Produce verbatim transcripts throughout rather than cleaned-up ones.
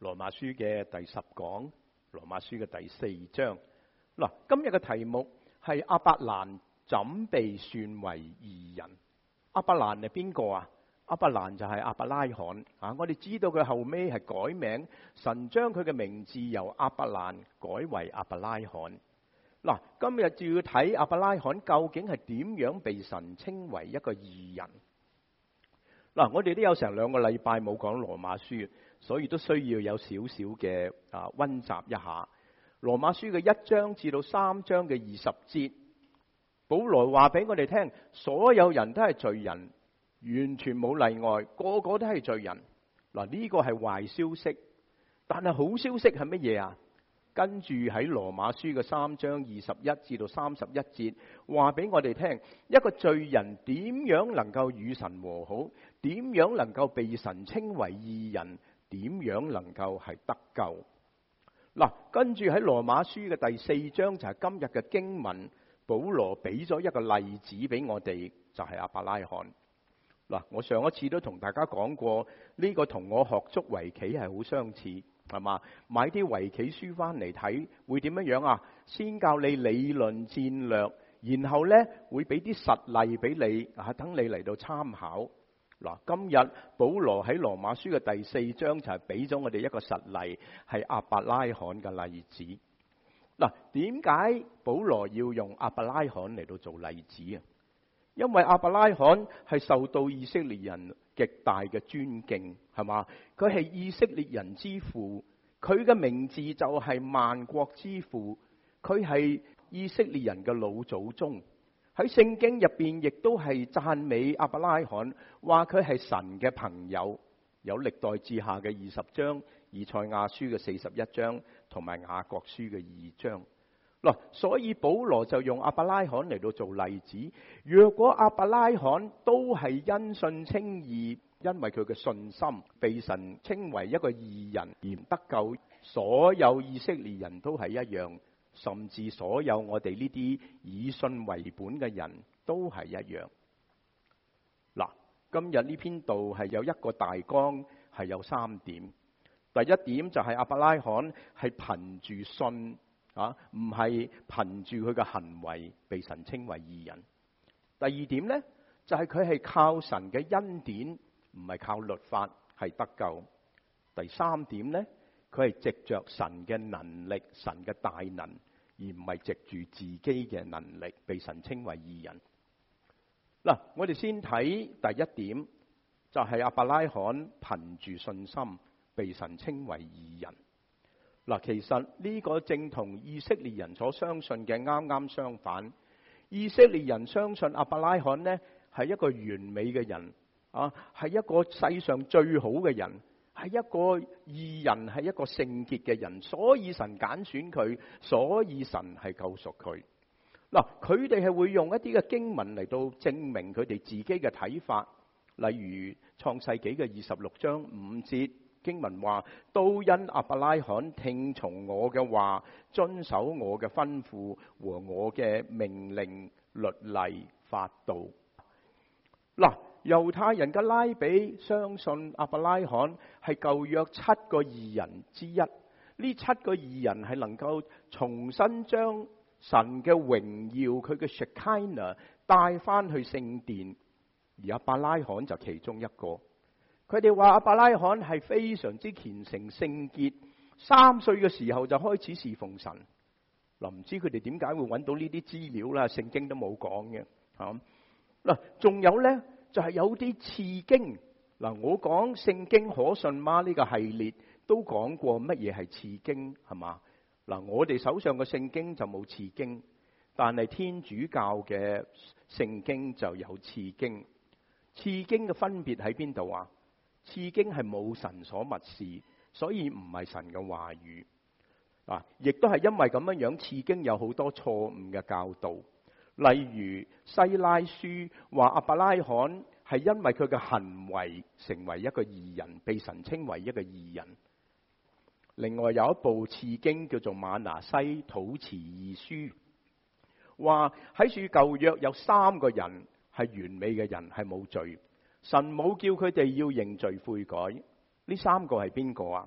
羅馬書嘅第十講，羅馬書嘅第四章。嗱，今日嘅題目係亞伯蘭怎被算為義人？亞伯蘭係邊個啊？亞伯蘭就係亞伯拉罕啊！我哋知道佢後尾係改名，神將佢嘅名字由亞伯蘭改為亞伯拉罕。嗱，今日就要睇亞伯拉罕究竟係點樣被神稱為一個義人。嗱，我哋都有成兩個禮拜冇講羅馬書，所以都需要有少少嘅啊溫習一下羅馬書嘅一章至到三章嘅二十節。保羅話俾我哋聽，所有人都係罪人，完全冇例外，個個都係罪人。嗱，呢個係壞消息，但係好消息係乜嘢啊？跟住喺羅馬書嘅三章二十一至到三十一節，話俾我哋聽，一個罪人點樣能夠與神和好，點樣能夠被神稱為義人，點樣能夠係得救。嗱，跟住喺羅馬書嘅第四章就係今日嘅經文，保羅俾咗一個例子俾我哋，就係亞伯拉罕。嗱，我上一次都同大家講過，呢個同我學捉圍棋係好相似。係嘛？買啲圍棋書翻嚟睇，會點樣樣啊？先教你理論戰略，然後呢會俾啲實例俾你啊，等你嚟到參考。嗱，今日保羅喺羅馬書嘅第四章就係俾咗我哋一個實例，係亞伯拉罕嘅例子。嗱，點解保羅要用亞伯拉罕嚟到做例子啊？因為亞伯拉罕係受到以色列人極大嘅尊敬，係嘛？佢係以色列人之父，佢嘅名字就係萬國之父，佢係以色列人嘅老祖宗。喺聖經入邊亦都係讚美亞伯拉罕，話佢係神嘅朋友。有歷代志下嘅二十章，以賽亞書嘅四十一章，同埋雅各書嘅二章。嗱，所以保羅就用亞伯拉罕嚟到做例子。若果亞伯拉罕都係因信稱義，因為佢嘅信心被神稱為一個義人而得救，所有以色列人都係一樣，甚至所有我哋呢啲以信為本嘅人都係一樣。嗱，今日呢篇道係有一個大綱，係有三點。第一點就係亞伯拉罕係憑住信。啊，唔係憑住佢嘅行為被神稱為義人。第二點呢，就係佢係靠神嘅恩典，唔係靠律法係得救。第三點呢，佢係藉着神嘅能力、神嘅大能，而唔係藉住自己嘅能力被神稱為義人。嗱，我哋先睇第一點，就係亞伯拉罕憑住信心被神稱為義人。嗱，其實呢個正同以色列人所相信嘅啱啱相反。以色列人相信亞伯拉罕呢係一個完美嘅人，啊，係一個世上最好嘅人，係一個義人，係一個聖潔嘅人，所以神揀選佢，所以神係救贖佢。嗱，佢哋係會用一啲嘅經文嚟到證明佢哋自己嘅睇法，例如創世紀嘅二十六章五節。經文話，都因亞伯拉罕聽從我嘅話，遵守我嘅吩咐和我嘅命令、律例、法度。嗱，猶太人嘅拉比相信亞伯拉罕係舊約七個義人之一。呢七個義人係能夠重新將神嘅榮耀，佢嘅 Shekinah 帶翻去聖殿，而亞伯拉罕就其中一個。佢哋話亞伯拉罕係非常之虔誠聖潔，三歲嘅時候就開始侍奉神。嗱，唔知佢哋點解會揾到呢啲資料啦？聖經都冇講嘅。吓，嗱，仲有呢，就係有啲次經。嗱，我講聖經可信嗎呢個系列都講過乜嘢係次經，係嘛？嗱，我哋手上嘅聖經就冇次經，但係天主教嘅聖經就有次經。次經嘅分別喺邊度啊？次經係冇神所默示，所以唔係神嘅話語。嗱，亦都係因為咁樣樣，次經有好多錯誤嘅教導。例如西拉書話亞伯拉罕係因為佢嘅行為成為一個義人，被神稱為一個義人。另外有一部次經叫做瑪拿西土辭義書，話喺處舊約有三個人係完美嘅人，係冇罪。神冇叫佢哋要認罪悔改。呢三個係邊個啊？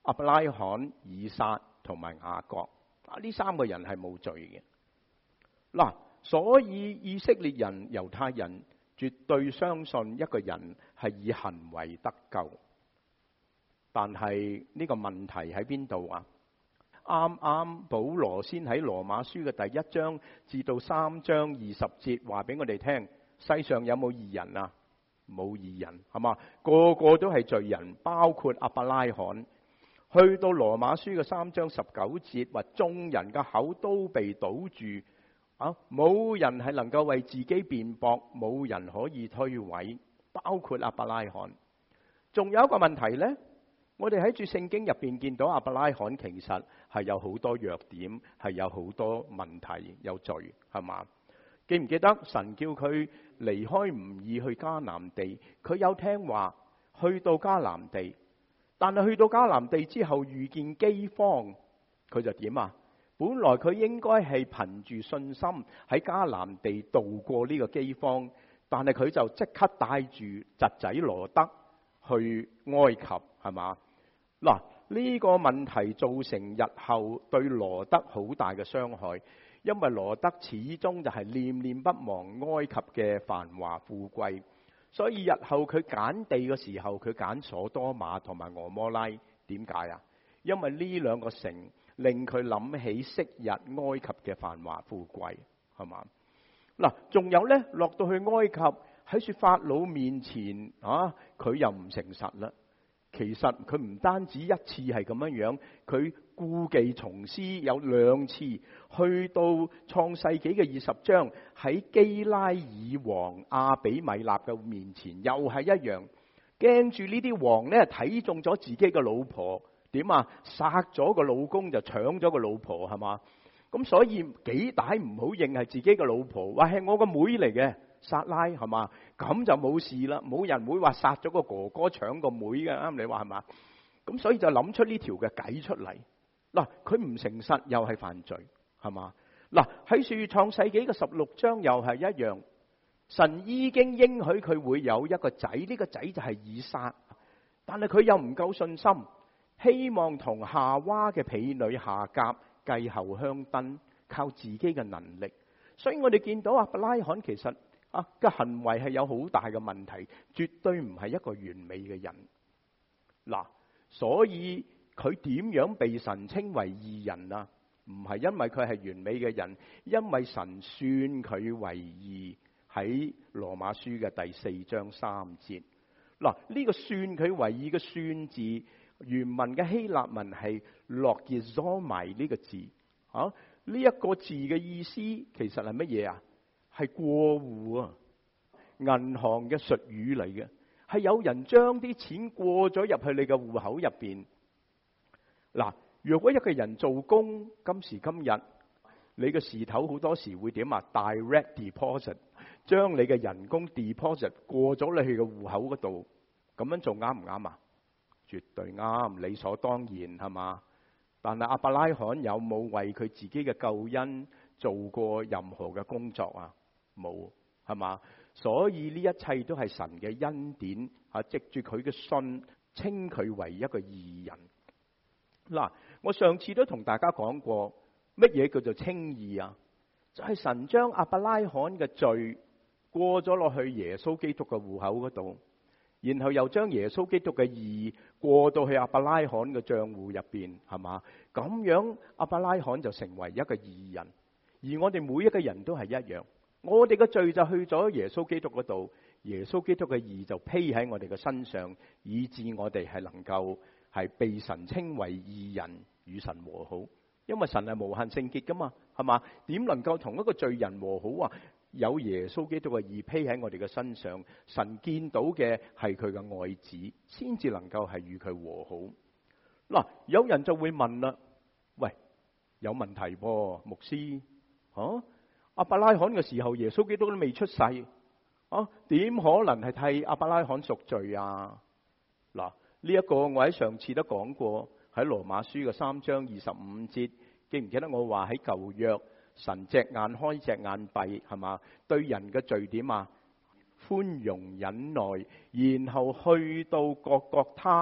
亞伯拉罕、以撒同埋雅各。啊，呢三個人係冇罪嘅。嗱，所以以色列人、猶太人絕對相信一個人係以行為得救。但係呢個問題喺邊度啊？啱啱保羅先喺羅馬書嘅第一章至到三章二十節話俾我哋聽，世上有冇義人啊？冇義人，係嘛？個個都係罪人，包括亞伯拉罕。去到羅馬書嘅三章十九節話，眾人嘅口都被堵住，啊，冇人係能夠為自己辯駁，冇人可以推諉，包括亞伯拉罕。仲有一個問題呢，我哋喺住聖經入邊見到亞伯拉罕其實係有好多弱點，係有好多問題，有罪，係嘛？記唔記得神叫佢離開吾珥去迦南地，佢有聽話去到迦南地，但係去到迦南地之後遇見饑荒，佢就點啊？本來佢應該係憑住信心喺迦南地度過呢個饑荒，但係佢就即刻帶住侄仔羅德去埃及，係嘛？嗱，呢個問題造成日後對羅德好大嘅傷害，因為羅德始終就係念念不忘埃及嘅繁華富貴，所以日後佢揀地嘅時候，佢揀所多瑪同埋俄摩拉。點解啊？因為呢兩個城令佢諗起昔日埃及嘅繁華富貴，係嘛？嗱，仲有呢，落到去埃及喺說法老面前啊，佢又唔誠實啦。其實佢唔單止一次係咁樣樣，佢故技重施，有兩次去到創世紀嘅二十章，喺基拉耳王亞比米勒嘅面前，又係一樣，驚住呢啲王呢睇中咗自己嘅老婆，點啊？殺咗個老公就搶咗個老婆，係嘛？咁所以幾大唔好認係自己嘅老婆，話係我個妹嚟嘅。撒拉，係嘛？咁就冇事啦，冇人會話殺咗個哥哥搶個妹嘅，啱你話係嘛？咁所以就諗出呢條嘅計出嚟。嗱，佢唔誠實又係犯罪，係嘛？嗱，喺樹創世紀嘅十六章又係一樣，神已經應許佢會有一個仔，呢個仔就係以撒，但係佢又唔夠信心，希望同夏娃嘅婢女夏甲繼後香燈，靠自己嘅能力。所以我哋見到亞伯拉罕其實啊嘅行為係有好大嘅問題，絕對唔係一個完美嘅人。嗱，所以佢點樣被神稱為義人啊？唔係因為佢係完美嘅人，因為神算佢為義。喺羅馬書嘅第四章三節，嗱，呢個算佢為義嘅算字，原文嘅希臘文係洛結佐埋呢個字。啊，呢一個字嘅意思其實係乜嘢啊？係過戶啊，銀行嘅術語嚟嘅，係有人將啲錢過咗入去你嘅戶口入邊。嗱，如果一個人做工，今時今日你嘅事頭好多時會點啊 ？Direct deposit， 將你嘅人工 deposit 過咗你去嘅戶口嗰度，咁樣做啱唔啱啊？絕對啱，理所當然，係嘛？但係亞伯拉罕有冇為佢自己嘅救恩做過任何嘅工作啊？冇，係嘛？所以呢一切都係神嘅恩典，啊，藉住佢嘅信，稱佢為一個義人。嗱，我上次都同大家講過，乜嘢叫做稱義啊？就係神將亞伯拉罕嘅罪過咗落去耶穌基督嘅戶口嗰度，然後又將耶穌基督嘅義過到去亞伯拉罕嘅賬戶入邊，係嘛？咁樣亞伯拉罕就成為一個義人，而我哋每一個人都係一樣，我哋嘅罪就去咗耶穌基督嗰度，耶穌基督嘅義就披喺我哋嘅身上，以致我哋係能夠係被神稱為義人，與神和好。因為神係無限聖潔噶嘛，係嘛？點能夠同一個罪人和好啊？有耶穌基督嘅義披喺我哋嘅身上，神見到嘅係佢嘅愛子，先至能夠係與佢和好。嗱，有人就會問啦，喂，有問題噃，牧師，啊，亞伯拉罕嘅時候，耶穌基督都未出世，啊，點可能係替亞伯拉罕贖罪啊？嗱，呢一個我喺上次都講過。喺羅馬書嘅三章二十五節，記唔記得我話喺舊約神隻眼開隻眼閉，係嘛？對人嘅罪點啊？寬容忍耐，然後去到各各他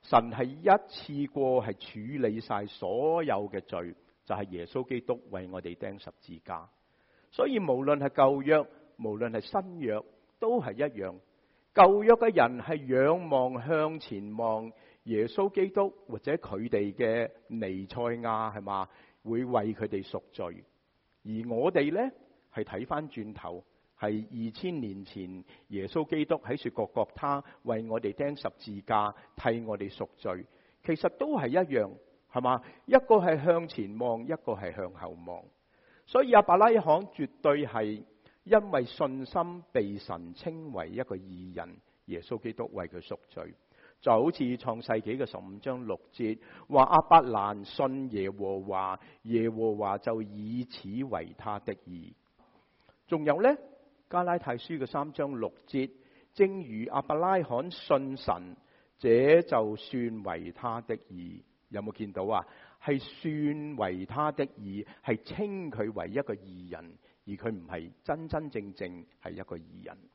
神係一次過係處理晒所有嘅罪，就係耶穌基督為我哋釘十字架。所以無論係舊約，無論係新約，都係一樣。舊約嘅人係仰望向前望耶穌基督或者佢哋嘅彌賽亞，係嘛，會為佢哋贖罪。而我哋呢，係睇翻轉頭，係二千年前耶穌基督喺雪各各他為我哋釘十字架，替我哋贖罪。其實都係一樣，係嘛？一個係向前望，一個係向後望。所以亞伯拉罕絕對係因為信心被神稱為一個義人，耶穌基督為佢贖罪。就好似創世紀嘅十五章六節話，亞伯蘭信耶和華，耶和華就以此為他的義。仲有呢，加拉太書嘅三章六節，正如亞伯拉罕信神，這就算為他的義。有冇見到啊？係算為他的義，係稱佢為一個義人，而佢唔係真真正正係一個義人。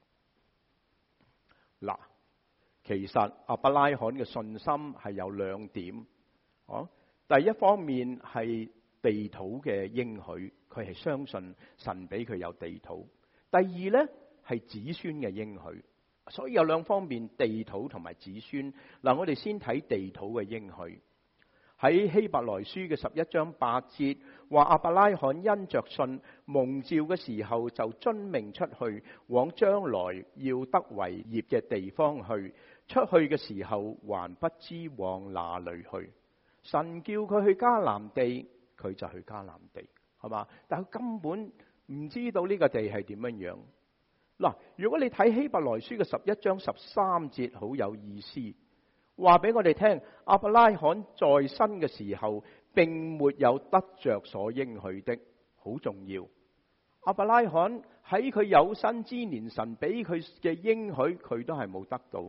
嗱，其實亞伯拉罕嘅信心係有兩點。哦，第一方面係地土嘅應許，佢係相信神俾佢有地土。第二呢，係子孫嘅應許。所以有兩方面，地土同埋子孫。嗱，我哋先睇地土嘅應許。喺希伯來書嘅十一章八節話，亞伯拉罕因着信蒙召嘅時候，就遵命出去往將來要得為業嘅地方去。出去嘅時候還不知往哪裏去。神叫佢去迦南地，佢就去迦南地，係嘛？但佢根本唔知道呢個地係點樣樣。嗱，如果你睇希伯來書嘅十一章十三節，好有意思。話俾我哋聽，亞伯拉罕在生嘅時候，並沒有得着所應許的，好重要。亞伯拉罕喺佢有生之年，神俾佢嘅應許，佢都係冇得到。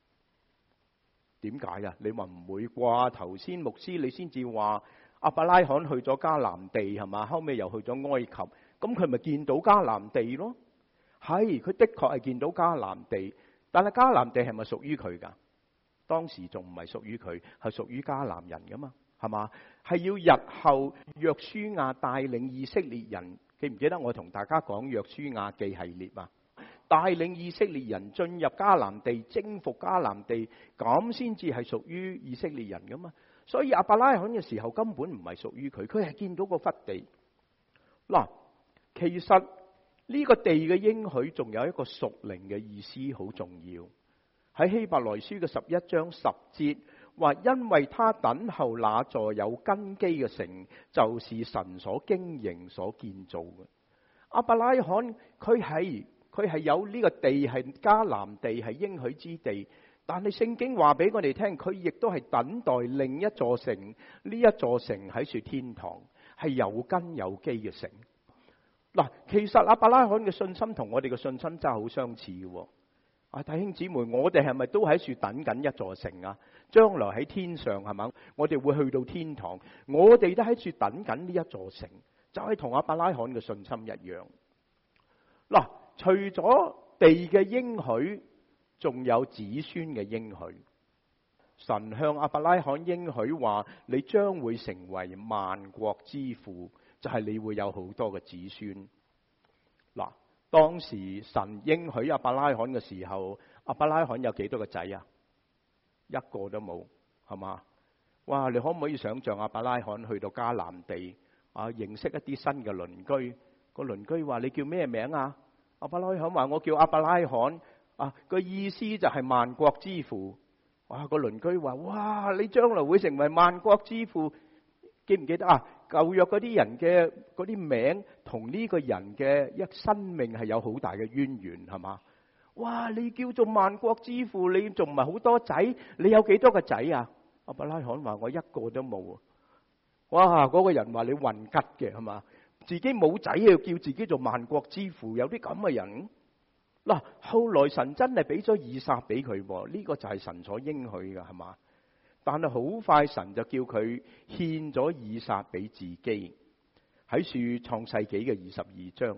點解啊？你話唔會啩？頭先牧師你先至話亞伯拉罕去咗迦南地，係嘛？後尾又去咗埃及，咁佢咪見到迦南地咯？係，佢的確係見到迦南地，但係迦南地係咪屬於佢噶？當時仲唔係屬於佢，係屬於迦南人噶嘛？係嘛？係要日後約書亞帶領以色列人，記唔記得我同大家講約書亞記系列啊？帶領以色列人進入迦南地，征服迦南地，咁先至係屬於以色列人噶嘛？所以亞伯拉罕嘅時候根本唔係屬於佢，佢係見到個忽地。嗱，其實呢個地嘅應許仲有一個屬靈嘅意思，好重要。喺希伯來書嘅十一章十節話，因為他等候那座有根基嘅城，就是神所經營所建造嘅。亞伯拉罕佢係佢係有呢個地係迦南地，係應許之地，但係聖經話俾我哋聽，佢亦都係等待另一座城。呢一座城喺說天堂，係有根有基嘅城。嗱，其實亞伯拉罕嘅信心同我哋嘅信心真係好相似嘅。啊，弟兄姊妹，我哋係咪都喺處等緊一座城啊？將來喺天上係咪？我哋會去到天堂，我哋都喺處等緊呢一座城，就係同亞伯拉罕嘅信心一樣。嗱，除咗地嘅應許，仲有子孫嘅應許。神向亞伯拉罕應許話，你將會成為萬國之父，就係你會有好多嘅子孫。嗱。當時神應許亞伯拉罕嘅時候，亞伯拉罕有幾多個仔啊？一個都冇，係嘛？哇！你可唔可以想象亞伯拉罕去到迦南地啊，認識一啲新嘅鄰居？個鄰居話：你叫咩名啊？亞伯拉罕話：我叫亞伯拉罕。啊，個意思就係萬國之父。哇！個鄰居話：哇！你將來會成為萬國之父。記唔記得啊？舊約嗰啲人嘅嗰啲名同呢個人嘅一生命係有好大嘅淵源，係嘛？哇！你叫做萬國之父，你仲唔係好多仔？你有幾多個仔啊？亞伯拉罕話：我一個都冇。哇！嗰個人話：你混吉嘅，係嘛？自己冇仔要叫自己做萬國之父，有啲咁嘅人。嗱，後來神真係俾咗以撒俾佢，呢個就係神所應許嘅，係嘛？但係好快神就叫佢獻咗以撒俾自己。喺樹創世紀嘅二十二章，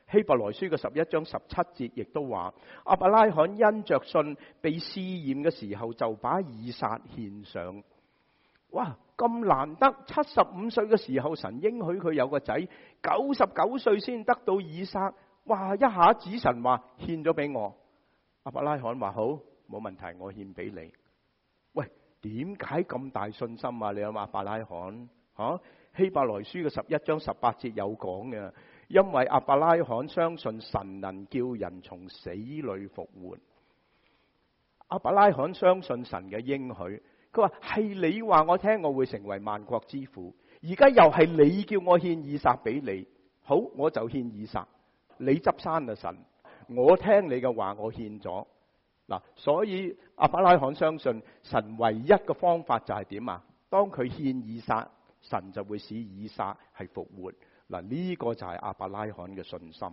希伯來書嘅十一章十七節亦都話，亞伯拉罕因着信被試驗嘅時候，就把以撒獻上。哇！咁難得，七十五歲嘅時候，神應許佢有個仔，九十九歲先得到以撒。哇！一下子神話獻咗俾我，亞伯拉罕話好，冇問題，我獻俾你。喂，點解咁大信心啊？你諗下，亞伯拉罕吓、啊、希伯來書嘅十一章十八節有講嘅。因為亞伯拉罕相信神能叫人從死裏復活，亞伯拉罕相信神嘅應許。佢話係你話我聽，我會成為萬國之父。而家又係你叫我獻以撒俾你，好，我就獻以撒。你執生啊神，我聽你嘅話，我獻咗嗱。所以亞伯拉罕相信神唯一嘅方法就係點啊？當佢獻以撒，神就會使以撒係復活。嗱，呢個就係亞伯拉罕嘅信心。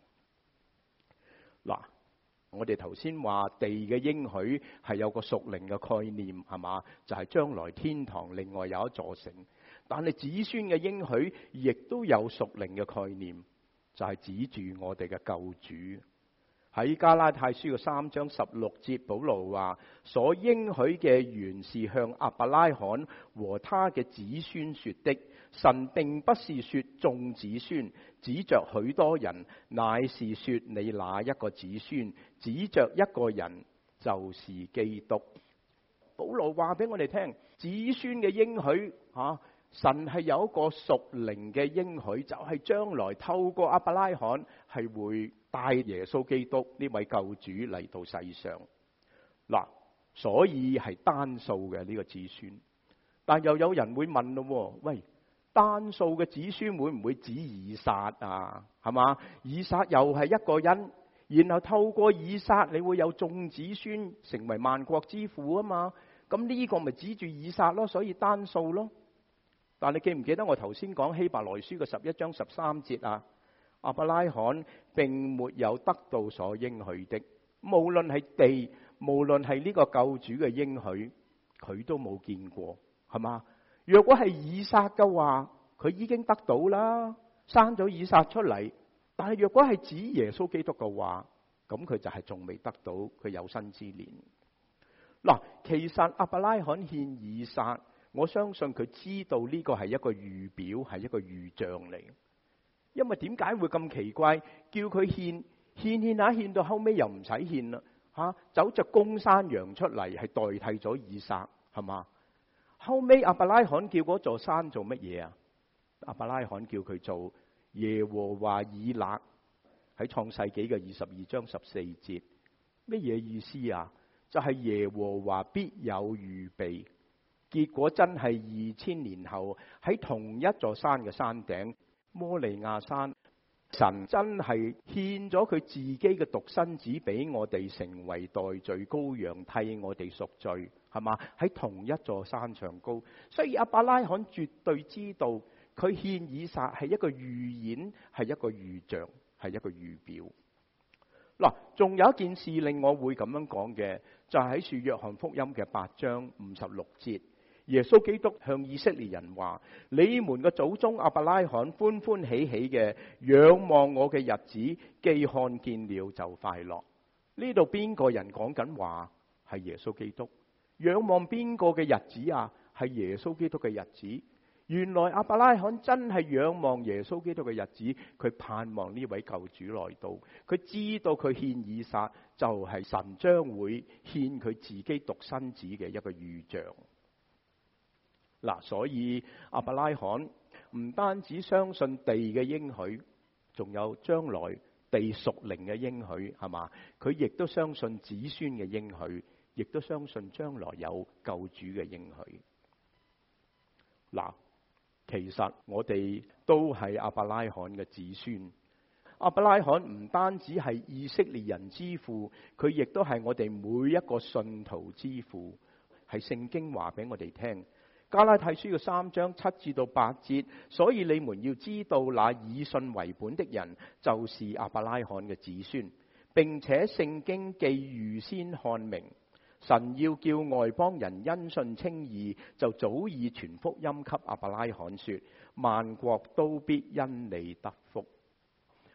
嗱，我哋頭先話地嘅應許係有個屬靈嘅概念，係嘛？就係將來天堂另外有一座城。但係子孫嘅應許亦都有屬靈嘅概念，就係指住我哋嘅救主。喺加拉太書嘅三章十六節，保羅話：所應許嘅原是向亞伯拉罕和他嘅子孫說的。神並不是說眾子孫，指着許多人，乃是說你那一個子孫，指着一個人，就是基督。保羅話俾我哋聽，子孫嘅應許啊，神係有一個屬靈嘅應許，就係、是、將來透過亞伯拉罕係會帶耶穌基督呢位救主嚟到世上。嗱，所以係單數嘅呢個子孫。但又有人會問咯，喂？單數嘅子孫會唔會指以撒啊？係嘛？以撒又係一個人，然後透過以撒你會有眾子孫成為萬國之父啊嘛？咁呢個咪指住以撒咯？所以單數咯。但你記唔記得我頭先講希伯來書嘅十一章十三節啊？亞伯拉罕並沒有得到所應許的，無論係地，無論係呢個救主嘅應許，佢都冇見過，係嘛？若果係以撒嘅話，佢已經得到啦，生咗以撒出嚟。但係若果係指耶穌基督嘅話，咁佢就係仲未得到佢有生之年。嗱，其實亞伯拉罕獻以撒，我相信佢知道呢個係一個預表，係一個預象嚟。因為點解會咁奇怪？叫佢獻獻獻下，獻到後尾又唔使獻啦，吓走隻公山羊出嚟係代替咗以撒，係嘛？後尾亞伯拉罕叫嗰座山做乜嘢啊？亞伯拉罕叫佢做耶和華以勒，喺創世紀嘅二十二章十四節，乜嘢意思啊？就係、是、耶和華必有預備。結果真係二千年後喺同一座山嘅山頂摩利亞山，神真係獻咗佢自己嘅獨生子俾我哋，成為代罪羔羊，替我哋贖罪，係嘛？喺同一座山上高，所以亞伯拉罕絕對知道佢獻以撒係一個預演，係一個預象，係一個預表。嗱，仲有一件事令我會咁樣講嘅，就係喺《約翰福音》嘅八章五十六節。耶穌基督向以色列人話：你們嘅祖宗亞伯拉罕歡歡喜喜嘅仰望我嘅日子，既看見了就快樂。呢度邊個人講緊話？係耶穌基督。仰望邊個嘅日子啊？係耶穌基督嘅日子。原來亞伯拉罕真係仰望耶穌基督嘅日子，佢盼望呢位救主來到。佢知道佢獻以撒就係神將會獻佢自己獨生子嘅一個預象。嗱，所以亞伯拉罕唔單止相信地嘅應許，仲有將來地屬靈嘅應許，係嘛？佢亦都相信子孫嘅應許，亦都相信將來有救主嘅應許。嗱，其實我哋都係亞伯拉罕嘅子孫。亞伯拉罕唔單止係以色列人之父，佢亦都係我哋每一個信徒之父。係聖經話俾我哋聽。加拉太書嘅三章七至到八節，所以你們要知道，那以信為本的人，就是亞伯拉罕嘅子孫，並且聖經既預先看明，神要叫外邦人因信稱義，就早已傳福音給亞伯拉罕說：萬國都必因你得福。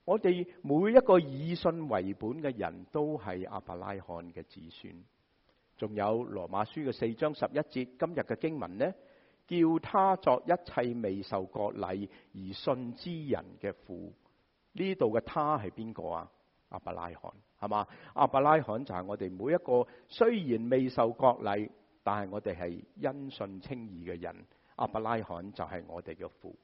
我哋每一個以信為本嘅人都係亞伯拉罕嘅子孫。仲有羅馬書嘅四章十一節，今日嘅經文呢，叫他作一切未受割禮而信之人嘅父。呢度嘅他係邊個啊？亞伯拉罕，係嘛？亞伯拉罕就係我哋每一個雖然未受割禮，但係我哋係因信稱義嘅人。亞伯拉罕就係我哋嘅父。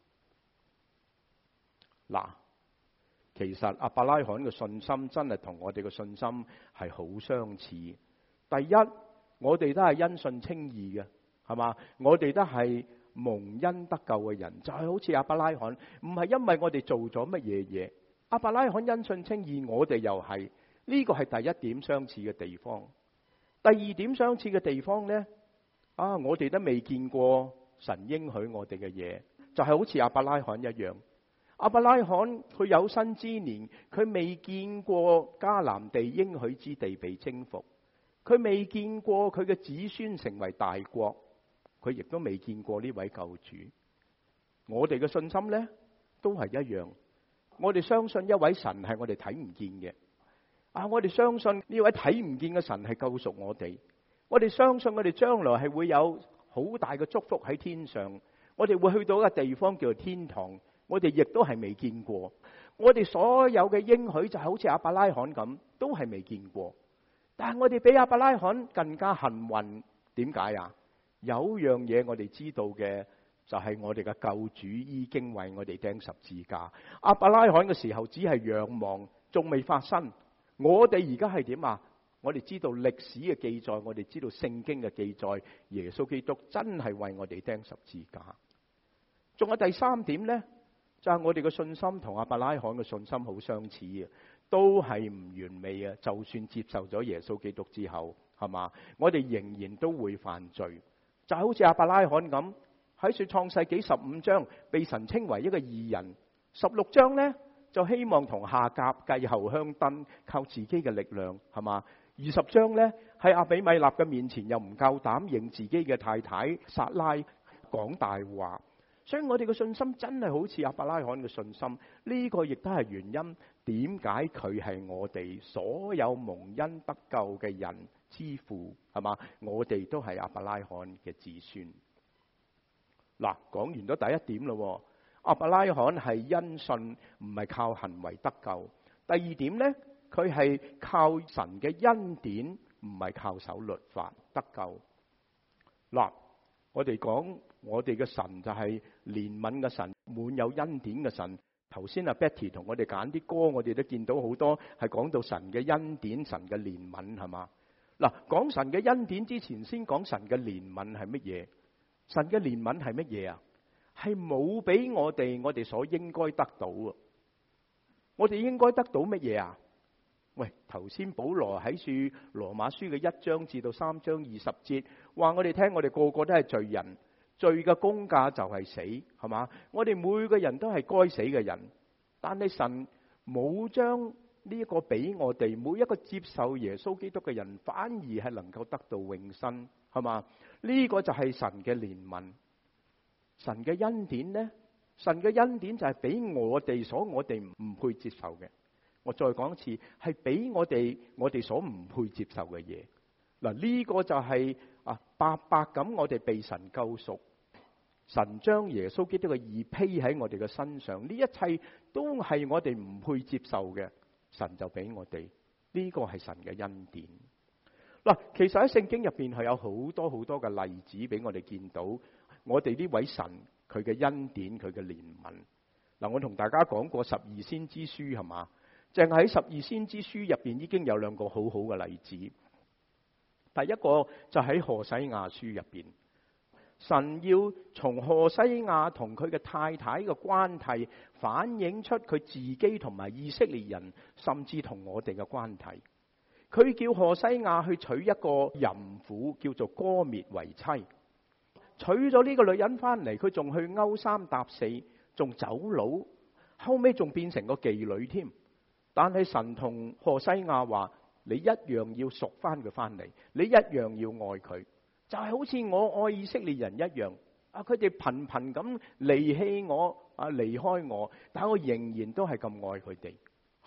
嗱，其實亞伯拉罕嘅信心真係同我哋嘅信心係好相似。第一，我哋都係因信稱義嘅，係嘛？我哋都係蒙恩得救嘅人，就係、是、好似亞伯拉罕，唔係因為我哋做咗乜嘢嘢。亞伯拉罕因信稱義，我哋又係，呢個係第一點相似嘅地方。第二點相似嘅地方呢，啊，我哋都未見過神應許我哋嘅嘢，就係、是、好似亞伯拉罕一樣。亞伯拉罕佢有生之年，佢未見過迦南地應許之地被征服，佢未見過佢嘅子孫成為大國，佢亦都未見過呢位救主。我哋嘅信心呢，都係一樣。我哋相信一位神係我哋睇唔見嘅，啊！我哋相信呢位睇唔見嘅神係救贖我哋。我哋相信我哋將來係會有好大嘅祝福喺天上。我哋會去到一個地方叫做天堂。我哋亦都係未見過。我哋所有嘅應許就係好似亞伯拉罕咁，都係未見過。但係我哋比亞伯拉罕更加幸運。點解啊？有樣嘢我哋知道嘅，就係我哋嘅救主已經為我哋釘十字架。亞伯拉罕嘅時候只係仰望，仲未發生。我哋而家係點啊？我哋知道歷史嘅記載，我哋知道聖經嘅記載，耶穌基督真係為我哋釘十字架。仲有第三點呢，就係我哋嘅信心同亞伯拉罕嘅信心好相似嘅，都係唔完美嘅。就算接受咗耶穌基督之後，係嘛？我哋仍然都會犯罪，就好似亞伯拉罕咁，喺說創世紀十五章被神稱為一個義人，十六章呢就希望同夏甲繼後香燈，靠自己嘅力量，係嘛？二十章呢喺阿比米勒嘅面前又唔夠膽認自己嘅太太撒拉，講大話。所以我哋嘅信心真係好似亞伯拉罕嘅信心。呢個亦都係原因，點解佢係我哋所有蒙恩得救嘅人之父，係嘛？我哋都係亞伯拉罕嘅子孫。嗱，講完咗第一點咯，亞伯拉罕係因信，唔係靠行為得救。第二點呢，佢係靠神嘅恩典，唔係靠守律法得救。嗱，我哋講我哋嘅神就係憐憫嘅神，滿有恩典嘅神。頭先阿 Betty 同我哋揀啲歌，我哋都見到好多係講到神嘅恩典、神嘅憐憫，係嘛？嗱，講神嘅恩典之前，先講神嘅憐憫係乜嘢？神嘅憐憫係乜嘢啊？係冇俾我哋我哋所應該得到啊！我哋應該得到乜嘢啊？喂，頭先保羅喺書羅馬書嘅一章至到三章二十節，話我哋聽，我哋個個都係罪人，罪嘅工價就係死，係嘛？我哋每個人都係該死嘅人，但係神冇將呢一個俾我哋，每一個接受耶穌基督嘅人，反而係能夠得到永生，係嘛？呢個就係神嘅憐憫。神嘅恩典呢？神嘅恩典就係俾我哋所我哋唔配接受嘅。我再講一次，係俾我哋我哋所唔配接受嘅嘢。嗱，呢個就係啊白白咁我哋被神救贖，神將耶穌基督嘅義披喺我哋嘅身上，呢一切都係我哋唔配接受嘅，神就俾我哋。呢個係神嘅恩典。嗱，其實喺聖經入邊係有好多好多嘅例子俾我哋見到，我哋呢位神佢嘅恩典，佢嘅憐憫。嗱，我同大家講過十二先知書，係嘛？淨係喺十二先知書入邊已經有兩個好好嘅例子。第一個就喺何西亞書入邊，神要從何西亞同佢嘅太太嘅關係反映出佢自己同埋以色列人，甚至同我哋嘅關係。佢叫何西亞去娶一個淫婦，叫做歌篾為妻。娶咗呢個女人翻嚟，佢仲去勾三搭四，仲走佬，後尾仲變成個妓女添。但係神同何西亞話：你一樣要贖翻佢翻嚟，你一樣要愛佢，就係好似我愛以色列人一樣。啊，佢哋頻頻咁離棄我，啊離開我，但我仍然都係咁愛佢哋。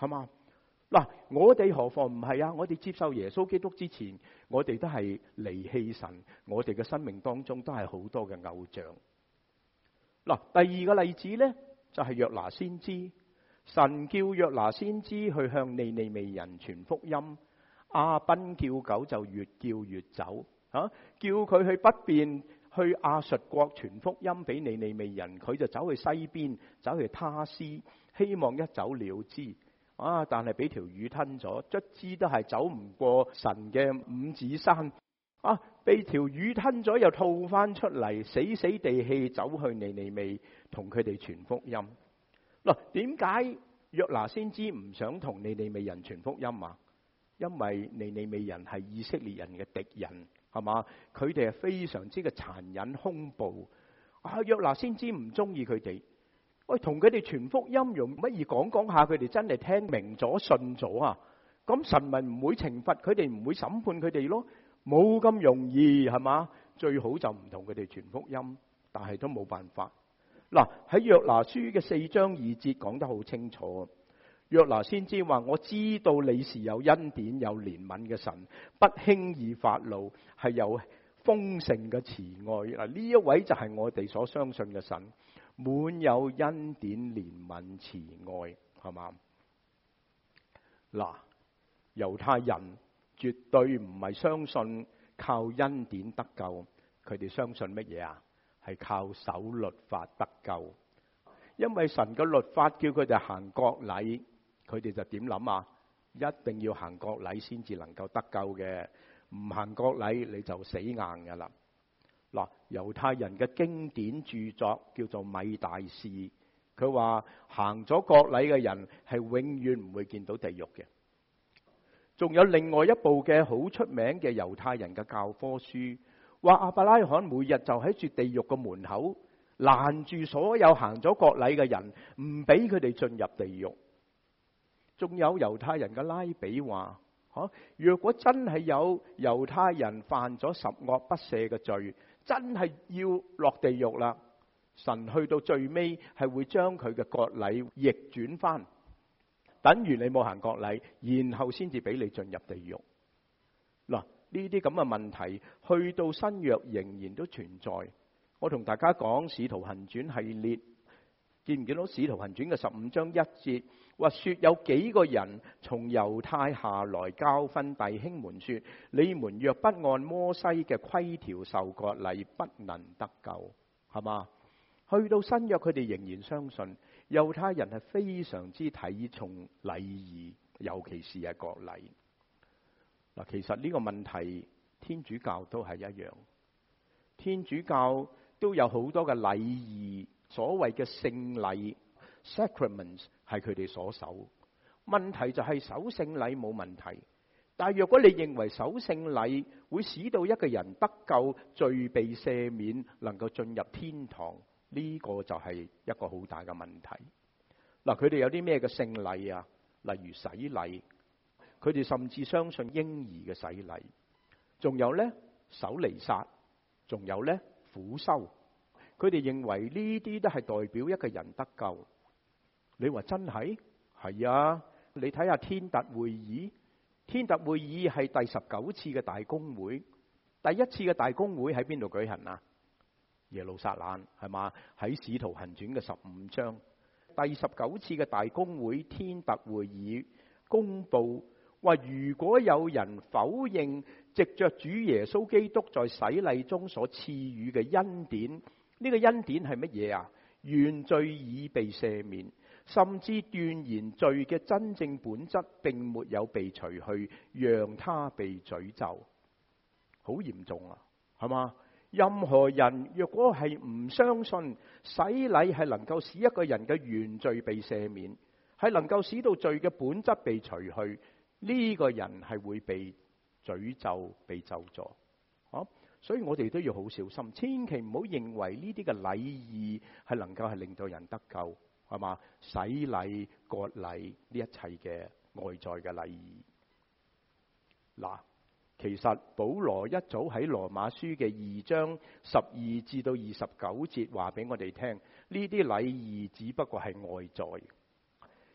係嘛？嗱，我哋何況唔係啊？我哋接受耶穌基督之前，我哋都係離棄神，我哋嘅生命當中都係好多嘅偶像。嗱，第二個例子呢，就係約拿先知，神叫約拿先知去向尼尼微人傳福音，亞賓叫狗就越叫越走，啊，叫佢去北邊去亞述國傳福音俾尼尼微人，佢就走去西邊，走去他施，希望一走了之。啊！但係俾條魚吞咗，卒之都係走唔過神嘅五指山。啊！被條魚吞咗，又吐翻出嚟，死死地氣走去尼尼微同佢哋傳福音。嗱，點解約拿先知唔想同尼尼微人傳福音啊？因為尼尼微人係以色列人嘅敵人，係嘛？佢哋係非常之嘅殘忍兇暴。啊！約拿先知唔中意佢哋。喂，同佢哋傳福音容乜易講講下，佢哋真係聽明咗信咗啊？咁神咪唔會懲罰佢哋，唔會審判佢哋咯？冇咁容易係嘛？最好就唔同佢哋傳福音，但係都冇辦法。嗱，喺約拿書嘅四章二節講得好清楚。約拿先知話：我知道你是有恩典有憐憫嘅神，不輕易發怒，係有豐盛嘅慈愛。嗱，呢一位就係我哋所相信嘅神。滿有恩典、憐憫、慈愛，係嘛？嗱，猶太人絕對唔係相信靠恩典得救，佢哋相信乜嘢啊？係靠守律法得救。因為神嘅律法叫佢哋行國禮，佢哋就點諗啊？一定要行國禮先至能夠得救嘅，唔行國禮你就死硬噶啦。嗱，猶太人嘅經典著作叫做《米大士》，佢話行咗國禮嘅人係永遠唔會見到地獄嘅。仲有另外一部嘅好出名嘅猶太人嘅教科書，話亞伯拉罕每日就喺住地獄嘅門口攔住所有行咗國禮嘅人，唔俾佢哋進入地獄。仲有猶太人嘅拉比話：吓，若果真係有猶太人犯咗十惡不赦嘅罪，真係要落地獄啦！神去到最尾係會將佢嘅國禮逆轉翻，等於你冇行國禮，然後先至俾你進入地獄。嗱，呢啲咁嘅問題去到新約仍然都存在。我同大家講《使徒行傳》系列，見唔見到《使徒行傳》嘅十五章一節？話說有幾個人從猶太下來教訓弟兄們說：你們若不按摩西嘅規條受割禮，不能得救，係嘛？去到新約，佢哋仍然相信猶太人係非常之睇重禮儀，尤其是係割禮。嗱，其實呢個問題天主教都係一樣，天主教都有好多嘅禮儀，所謂嘅聖禮 sacraments 係佢哋所守。問題就係守聖禮冇問題，但係若果你認為守聖禮會使到一個人得救、罪被赦免、能夠進入天堂，呢個就係一個好大嘅問題。嗱，佢哋有啲咩嘅聖禮啊？例如洗禮，佢哋甚至相信嬰兒嘅洗禮，仲有呢守彌撒，仲有呢苦修。佢哋認為呢啲都係代表一個人得救。你話真係？係啊，你睇下天特會議，天特會議係第十九次嘅大公會，第一次嘅大公會喺邊度舉行啊？耶路撒冷，係嘛？喺使徒行傳嘅十五章。第十九次嘅大公會天特會議公布話，如果有人否認藉着主耶穌基督在洗禮中所賜予嘅恩典，呢個恩典係乜嘢啊？原罪已被赦免，甚至斷言罪嘅真正本質並沒有被除去，讓他被詛咒，好嚴重啊，係嘛？任何人若果係唔相信洗禮係能夠使一個人嘅原罪被赦免，係能夠使到罪嘅本質被除去，呢個人係會被詛咒、被咒詛。啊，所以我哋都要好小心，千祈唔好認為呢啲嘅禮儀係能夠係令到人得救，係嘛？洗禮、割禮呢一切嘅外在嘅禮儀。嗱，其實保羅一早喺羅馬書嘅二章十二至到二十九節話俾我哋聽，呢啲禮儀只不過係外在。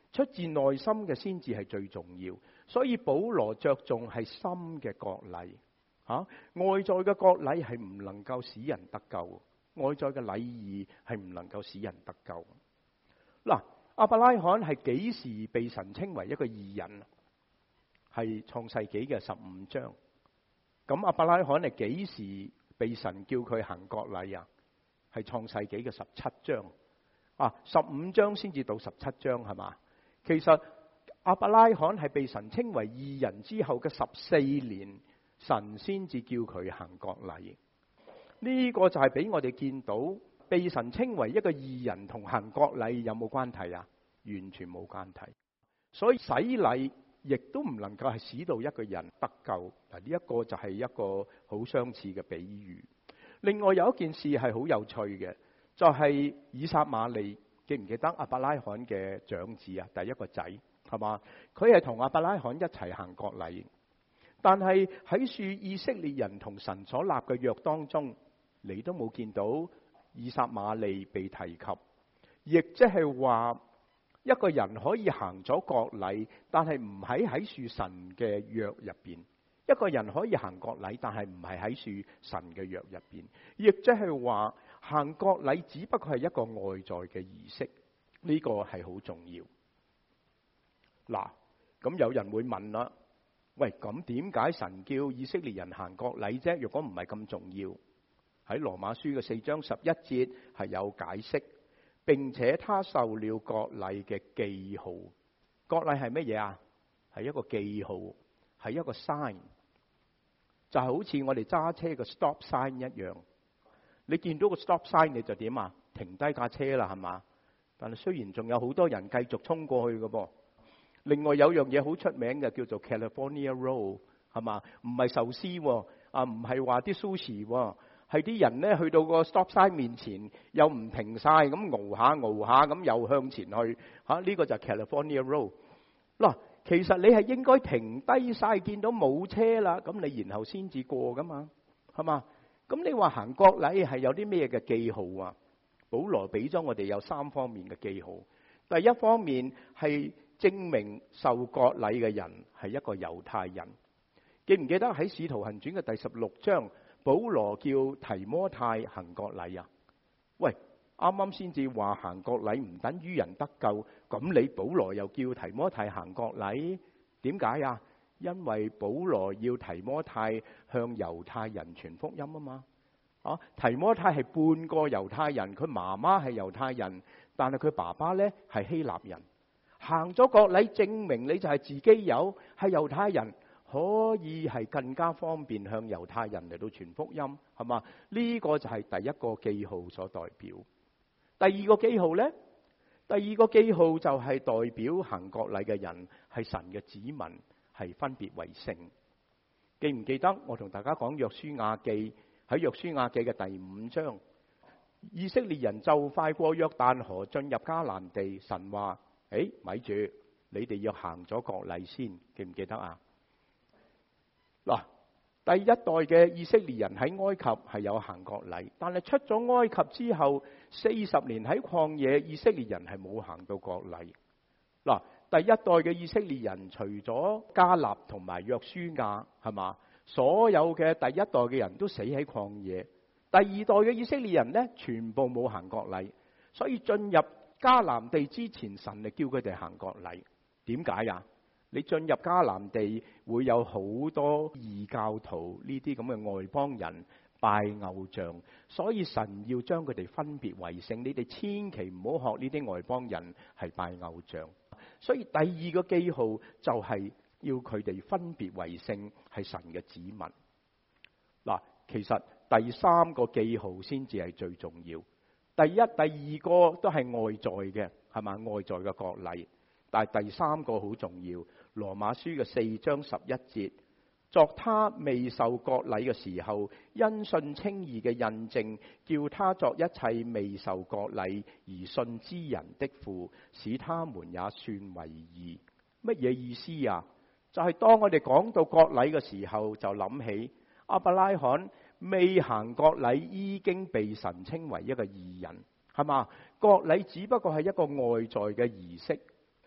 出自內心嘅先至係最重要。所以保羅着重係心嘅割禮，吓、啊、外在嘅割禮係唔能夠使人得救，外在嘅禮儀係唔能夠使人得救。嗱，亞伯拉罕係幾時被神稱為一個義人？係創世紀嘅十五章。咁亞伯拉罕係幾時被神叫佢行割禮啊？係創世紀嘅十七章。啊，十五章先至到十七章係嘛？其實亞伯拉罕係被神稱為義人之後嘅十四年，神先至叫佢行割禮。呢個就係俾我哋見到，被神稱為一個義人同行割禮有冇關係啊？完全冇關係。所以洗禮亦都唔能夠係使到一個人得救。嗱，呢一個就係一個好相似嘅比喻。另外有一件事係好有趣嘅，就係以撒瑪利，記唔記得亞伯拉罕嘅長子啊？第一個仔係嘛？佢係同亞伯拉罕一齊行割禮，但係喺樹以色列人同神所立嘅約當中，你都冇見到以撒瑪利被提及，亦即係話一個人可以行咗割禮，但係唔喺喺樹神嘅約入邊。一個人可以行割禮，但係唔係喺樹神嘅約入邊，亦即係話行割禮只不過係一個外在嘅儀式，呢個係好重要。嗱，咁有人會問啦，喂，咁點解神叫以色列人行割禮啫？若果唔係咁重要，喺羅馬書嘅四章十一節係有解釋，並且他受了割禮嘅記號。割禮係乜嘢啊？係一個記號，係一個 sign。就好似我哋揸車嘅 stop sign 一樣，你見到個 stop sign 你就點啊？停低架車啦，係嘛？但係雖然仲有好多人繼續衝過去嘅噃。另外有樣嘢好出名嘅叫做 California Roll， 係嘛？唔係壽司喎，啊唔係話啲 sushi 喎，係啲人咧去到個 stop sign 面前又唔停晒，咁熬下熬下咁又向前去嚇，呢、這個就係 California Roll。嗱。其實你係應該停低晒，見到冇車啦，咁你然後先至過噶嘛，係嘛？咁你話行割禮係有啲咩嘅記號啊？保羅俾咗我哋有三方面嘅記號。第一方面係證明受割禮嘅人係一個猶太人。記唔記得喺使徒行傳嘅第十六章，保羅叫提摩太行割禮啊？喂！啱啱先至話行割禮唔等於人得救，咁你保羅又叫提摩太行割禮，點解啊？因為保羅要提摩太向猶太人傳福音啊嘛。啊，提摩太係半個猶太人，佢媽媽係猶太人，但係佢爸爸呢係希臘人。行咗割禮，證明你就係自己有係猶太人，可以係更加方便向猶太人嚟到傳福音，係嘛？呢個就係第一個記號所代表。第二個記號呢？第二個記號就係代表行割禮嘅人係神嘅子民，係分別為聖。記唔記得我同大家講約書亞記，喺約書亞記嘅第五章，以色列人就快過約旦河進入迦南地，神話：誒，咪住，你哋要行咗割禮先，記唔記得啊？嗱。第一代嘅以色列人喺埃及係有行割禮，但係出咗埃及之後四十年喺曠野，以色列人係冇行到割禮。嗱，第一代嘅以色列人除咗迦勒同埋約書亞，係嘛？所有嘅第一代嘅人都死喺曠野。第二代嘅以色列人呢，全部冇行割禮，所以進入迦南地之前，神就叫佢哋行割禮。點解呀？你進入迦南地會有好多異教徒呢啲咁嘅外邦人拜偶像，所以神要將佢哋分別為聖。你哋千祈唔好學呢啲外邦人係拜偶像。所以第二個記號就係要佢哋分別為聖，係神嘅子民。嗱，其實第三個記號先至係最重要。第一、第二個都係外在嘅，係嘛？外在嘅割禮。但係第三個好重要，羅馬書嘅四章十一節，作他未受割禮嘅時候，因信稱義嘅印證，叫他作一切未受割禮而信之人的父，使他們也算為義。乜嘢意思啊？就係、是、當我哋講到割禮嘅時候，就諗起亞伯拉罕未行割禮已經被神稱為一個義人，係嘛？割禮只不過係一個外在嘅儀式。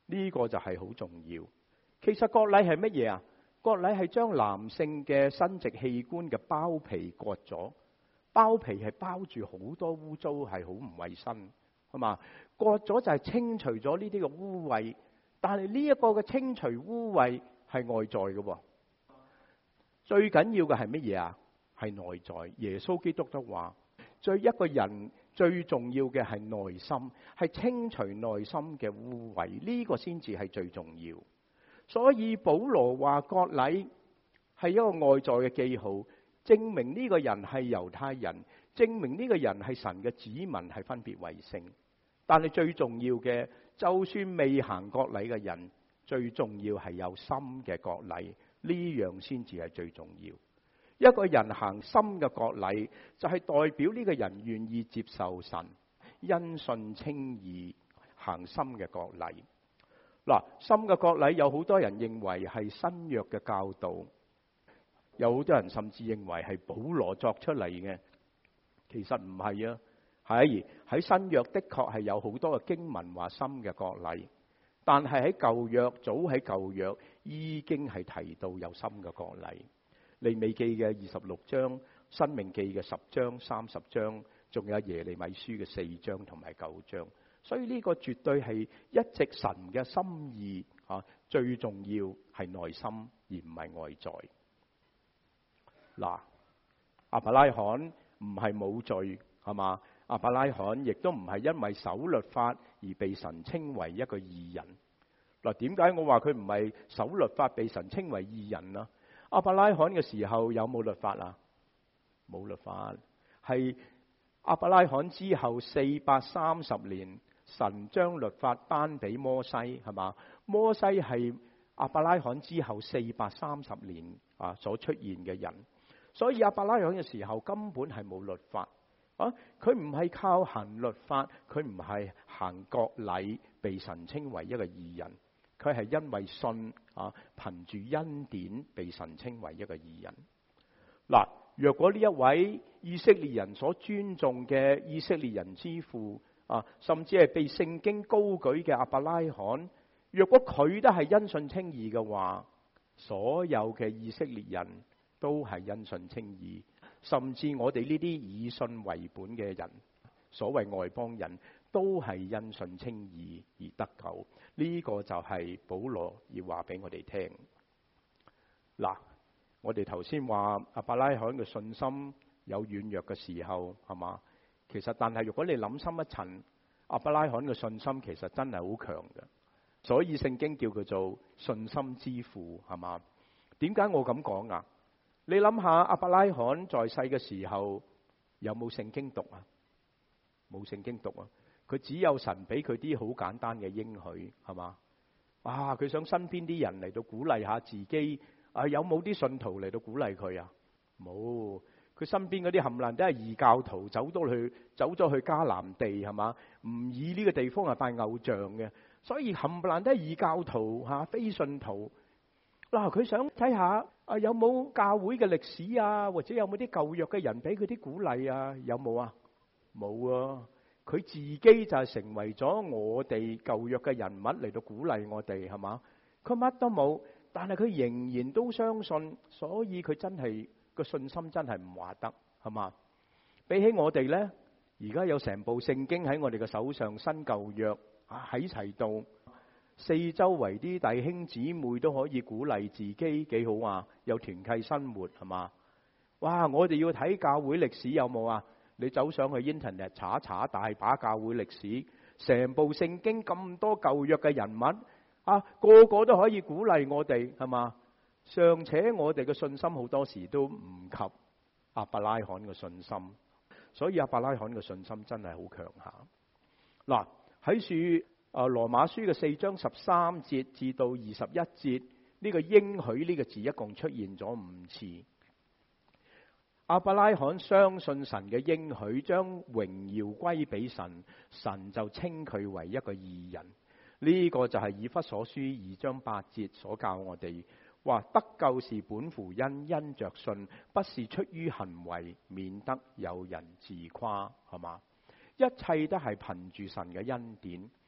呢個就係好重要。其實割禮係乜嘢啊？割禮係將男性嘅生殖器官嘅包皮割咗，包皮係包住好多污糟，係好唔衛生，係嘛？割咗就係清除咗呢啲嘅污穢，但係呢一個嘅清除污穢係外在嘅，最緊要嘅係乜嘢啊？係內在。耶穌基督都話，最一個人最重要嘅係內心，係清除內心嘅污穢，呢個先至係最重要。所以保羅話割禮係一個外在嘅記號，證明呢個人係猶太人，證明呢個人係神嘅子民，係分別為聖。但係最重要嘅，就算未行割禮嘅人，最重要係有心嘅割禮，呢樣先至係最重要。一個人行心嘅割禮，就係代表呢個人願意接受神，因信稱義，行心嘅割禮。嗱，心嘅割禮有好多人認為係新約嘅教導，有好多人甚至認為係保羅作出嚟嘅，其實唔係啊。係喺新約的確係有好多嘅經文話心嘅割禮，但係喺舊約，早喺舊約已經係提到有心嘅割禮。利未記嘅二十六章，申命記嘅十章、三十章，仲有耶利米書嘅四章同埋九章。所以呢個絕對係一直神嘅心意啊，最重要係內心而唔係外在。嗱，亞伯拉罕唔係冇罪，係嘛？亞伯拉罕亦都唔係因為守律法而被神稱為一個義人。嗱，點解我話佢唔係守律法被神稱為義人啊？亞伯拉罕嘅時候有冇律法啊？冇律法，係亞伯拉罕之後四百三十年，神將律法頒俾摩西，係嘛？摩西係亞伯拉罕之後四百三十年啊所出現嘅人，所以亞伯拉罕嘅時候根本係冇律法啊！佢唔係靠行律法，佢唔係行割禮被神稱為一個義人。佢係因為信啊，憑住恩典被神稱為一個義人。嗱，若果呢一位以色列人所尊重嘅以色列人之父啊，甚至係被聖經高舉嘅亞伯拉罕，若果佢都係因信稱義嘅話，所有嘅以色列人都係因信稱義，甚至我哋呢啲以信為本嘅人，所謂外邦人，都係因信稱義而得救。呢個就係保羅要話俾我哋聽。嗱，我哋頭先話亞伯拉罕嘅信心有軟弱嘅時候，係嘛？其實但係如果你諗深一層，亞伯拉罕嘅信心其實真係好強嘅，所以聖經叫佢做信心之父，係嘛？點解我咁講啊？你諗下亞伯拉罕在世嘅時候有冇聖經讀啊？冇聖經讀啊！佢只有神俾佢啲好簡單嘅應許，係嘛？啊，佢想身邊啲人嚟到鼓勵下自己，啊，有冇啲信徒嚟到鼓勵佢啊？冇，佢身邊嗰啲冚唪唥都係異教徒，走到去走咗去迦南地，係嘛？唔以呢個地方係拜偶像嘅，所以冚唪唥都係異教徒吓，非信徒。嗱，佢想睇下啊，有冇教會嘅歷史啊，或者有冇啲舊約嘅人俾佢啲鼓勵啊？有冇啊？冇啊！佢自己就係成為咗我哋舊約嘅人物嚟到鼓勵我哋，係嘛？佢乜都冇，但係佢仍然都相信，所以佢真係個信心真係唔話得，係嘛？比起我哋呢，而家有成部聖經喺我哋嘅手上，新舊約啊喺齊度，四周圍啲弟兄姊妹都可以鼓勵自己，幾好啊！有團契生活，係嘛？哇！我哋要睇教會歷史有冇啊？你走上去 internet 查一查，大把教會歷史，成部聖經咁多舊約嘅人物啊，個個都可以鼓勵我哋，係嘛？尚且我哋嘅信心好多時都唔及亞伯拉罕嘅信心，所以亞伯拉罕嘅信心真係好強下。嗱，喺書啊羅馬書嘅四章十三節至到二十一節，呢個應許呢個字一共出現咗五次。亞伯拉罕相信神嘅應許，將榮耀歸俾神，神就稱佢為一個義人。呢、這個就係以弗所書二章八節所教我哋，話得救是本乎恩，因着信，不是出於行為，免得有人自誇，係嘛？一切都係憑住神嘅恩典。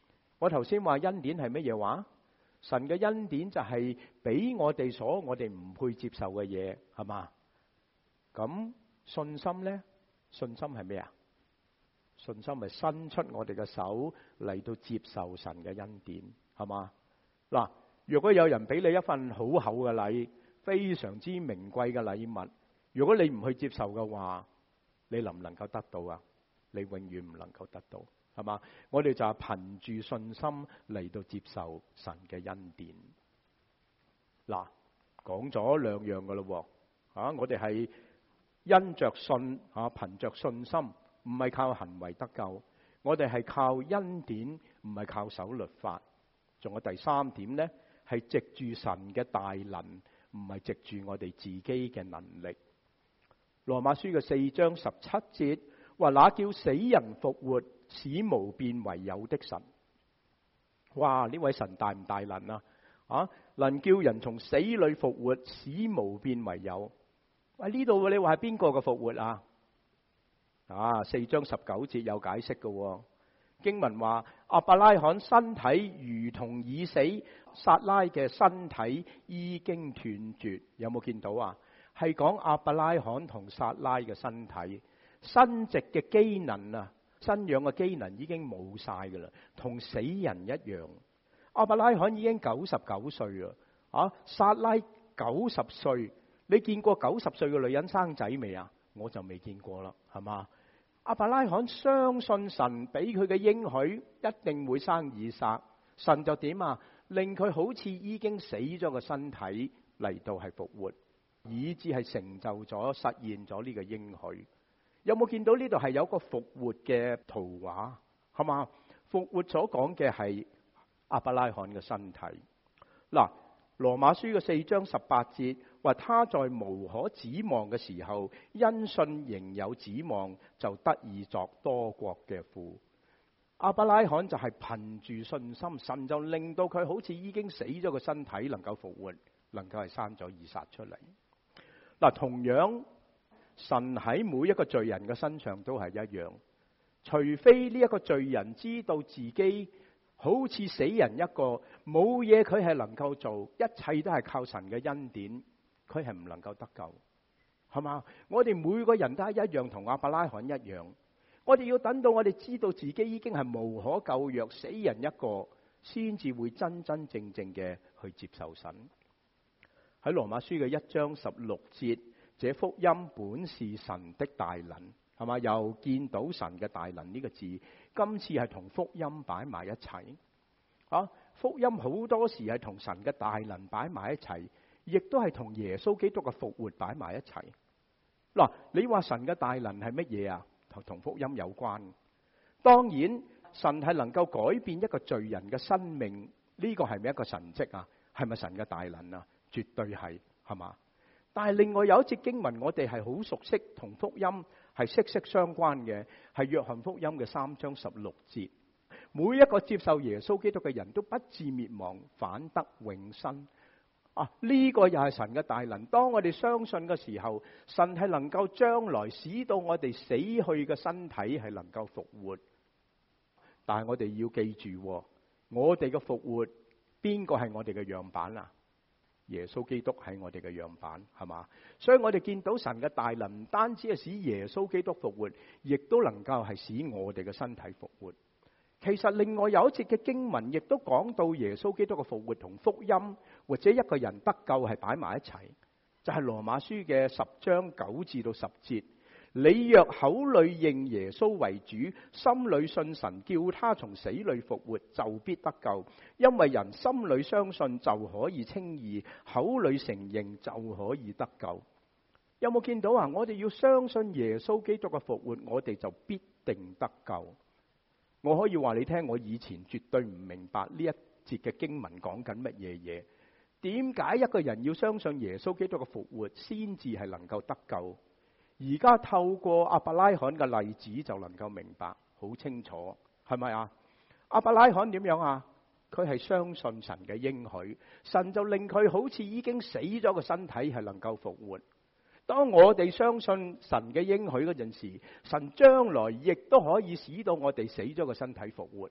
我頭先話恩典係乜嘢話？神嘅恩典就係俾我哋所我哋唔配接受嘅嘢，係嘛？咁信心呢？信心係咩啊？信心係伸出我哋嘅手嚟到接受神嘅恩典，係嘛？嗱，如果有人俾你一份好厚嘅禮，非常之名貴嘅禮物，如果你唔去接受嘅話，你能唔能夠得到啊？你永遠唔能夠得到，係嘛？我哋就係憑住信心嚟到接受神嘅恩典。嗱，講咗兩樣噶咯，啊，我哋係因着信，啊，憑着信心，唔係靠行為得救。我哋係靠恩典，唔係靠守律法。仲有第三點呢，係藉住神嘅大能，唔係藉住我哋自己嘅能力。羅馬書嘅四章十七節話：那叫死人復活，使無變為有的神。哇！呢位神大唔大能啊？啊，能叫人從死裏復活，使無變為有。喂，呢度你話係邊個嘅復活啊？啊，四章十九節有解釋嘅。經文話亞伯拉罕身體如同已死，撒拉嘅身體已經斷絕。有冇見到啊？係講亞伯拉罕同撒拉嘅身體生殖嘅機能啊，生養嘅機能已經冇晒噶啦，同死人一樣。亞伯拉罕已經九十九歲啦，啊，撒拉九十歲。你見過九十歲嘅女人生仔未啊？我就未見過啦，係嘛？亞伯拉罕相信神俾佢嘅應許，一定會生以撒。神就點啊？令佢好似已經死咗嘅身體嚟到係復活，以致係成就咗、實現咗呢個應許。有冇見到呢度係有個復活嘅圖畫？係嘛？復活所講嘅係亞伯拉罕嘅身體。嗱，羅馬書嘅四章十八節話：他在無可指望嘅時候，因信仍有指望，就得以作多國嘅父。亞伯拉罕就係憑住信心，神就令到佢好似已經死咗嘅身體能夠復活，能夠係生咗以撒出嚟。嗱，同樣神喺每一個罪人嘅身上都係一樣，除非呢一個罪人知道自己好似死人一個，冇嘢佢係能夠做，一切都係靠神嘅恩典，佢係唔能夠得救，係嘛？我哋每個人都係一樣，同亞伯拉罕一樣。我哋要等到我哋知道自己已經係無可救藥，死人一個，先至會真真正正嘅去接受神。喺羅馬書嘅一章十六節，這福音本是神的大能，係嘛？又見到神嘅大能呢個字，今次係同福音擺埋一齊。啊，福音好多時係同神嘅大能擺埋一齊，亦都係同耶穌基督嘅復活擺埋一齊。嗱，你話神嘅大能係乜嘢啊？同福音有關。當然，神係能夠改變一個罪人嘅生命，呢個係咪一個神蹟啊？係咪神嘅大能啊？絕對係，係嘛？但係另外有一節經文，我哋係好熟悉，同福音係息息相關嘅，係約翰福音嘅三章十六節。每一個接受耶穌基督嘅人都不至滅亡，反得永生。啊，呢個又係神嘅大能。當我哋相信嘅時候，神係能夠將來使到我哋死去嘅身體係能夠復活。但係我哋要記住，我哋嘅復活，邊個係我哋嘅樣板啊？耶穌基督係我哋嘅樣板，係嘛？所以我哋見到神嘅大能，唔單止係使耶穌基督復活，亦都能夠係使我哋嘅身體復活。其實另外有一節嘅經文，亦都講到耶穌基督嘅復活同福音或者一個人得救係擺埋一齊，就係羅馬書嘅十章九至到十節。你若口裏認耶穌為主，心裏信神，叫他從死裏復活，就必得救。因為人心裏相信就可以稱義，口裏承認就可以得救。有冇見到啊？我哋要相信耶穌基督嘅復活，我哋就必定得救。我可以話你聽，我以前絕對唔明白呢一節嘅經文講緊乜嘢嘢。點解一個人要相信耶穌基督嘅復活，先至係能夠得救？而家透過亞伯拉罕嘅例子就能夠明白好清楚，係咪啊？亞伯拉罕點樣啊？佢係相信神嘅應許，神就令佢好似已經死咗嘅身體係能夠復活。當我哋相信神嘅應許嗰陣時，神將來亦都可以使到我哋死咗嘅身體復活。